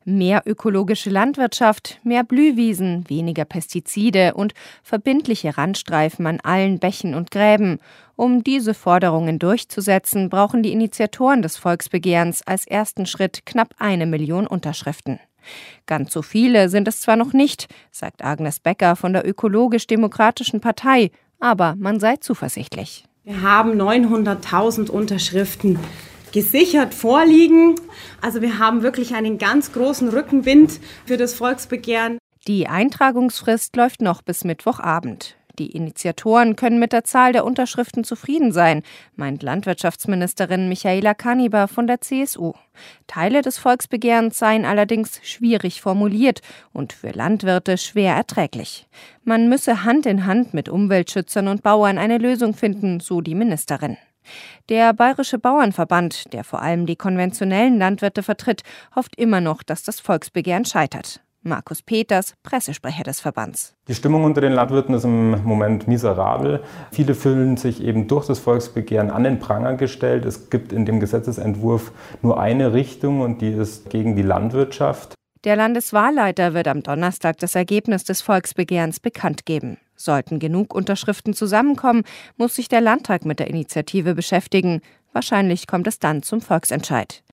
Mehr ökologische Landwirtschaft, mehr Blühwiesen, weniger Pestizide und verbindliche Randstreifen an allen Bächen und Gräben. Um diese Forderungen durchzusetzen, brauchen die Initiatoren des Volksbegehrens als ersten Schritt knapp 1 Million Unterschriften. Ganz so viele sind es zwar noch nicht, sagt Agnes Becker von der Ökologisch-Demokratischen Partei, aber man sei zuversichtlich. Wir haben 900.000 Unterschriften gesichert vorliegen. Also wir haben wirklich einen ganz großen Rückenwind für das Volksbegehren. Die Eintragungsfrist läuft noch bis Mittwochabend. Die Initiatoren können mit der Zahl der Unterschriften zufrieden sein, meint Landwirtschaftsministerin Michaela Kaniber von der CSU. Teile des Volksbegehrens seien allerdings schwierig formuliert und für Landwirte schwer erträglich. Man müsse Hand in Hand mit Umweltschützern und Bauern eine Lösung finden, so die Ministerin. Der Bayerische Bauernverband, der vor allem die konventionellen Landwirte vertritt, hofft immer noch, dass das Volksbegehren scheitert. Markus Peters, Pressesprecher des Verbands. Die Stimmung unter den Landwirten ist im Moment miserabel. Viele fühlen sich eben durch das Volksbegehren an den Pranger gestellt. Es gibt in dem Gesetzesentwurf nur eine Richtung und die ist gegen die Landwirtschaft. Der Landeswahlleiter wird am Donnerstag das Ergebnis des Volksbegehrens bekannt geben. Sollten genug Unterschriften zusammenkommen, muss sich der Landtag mit der Initiative beschäftigen. Wahrscheinlich kommt es dann zum Volksentscheid.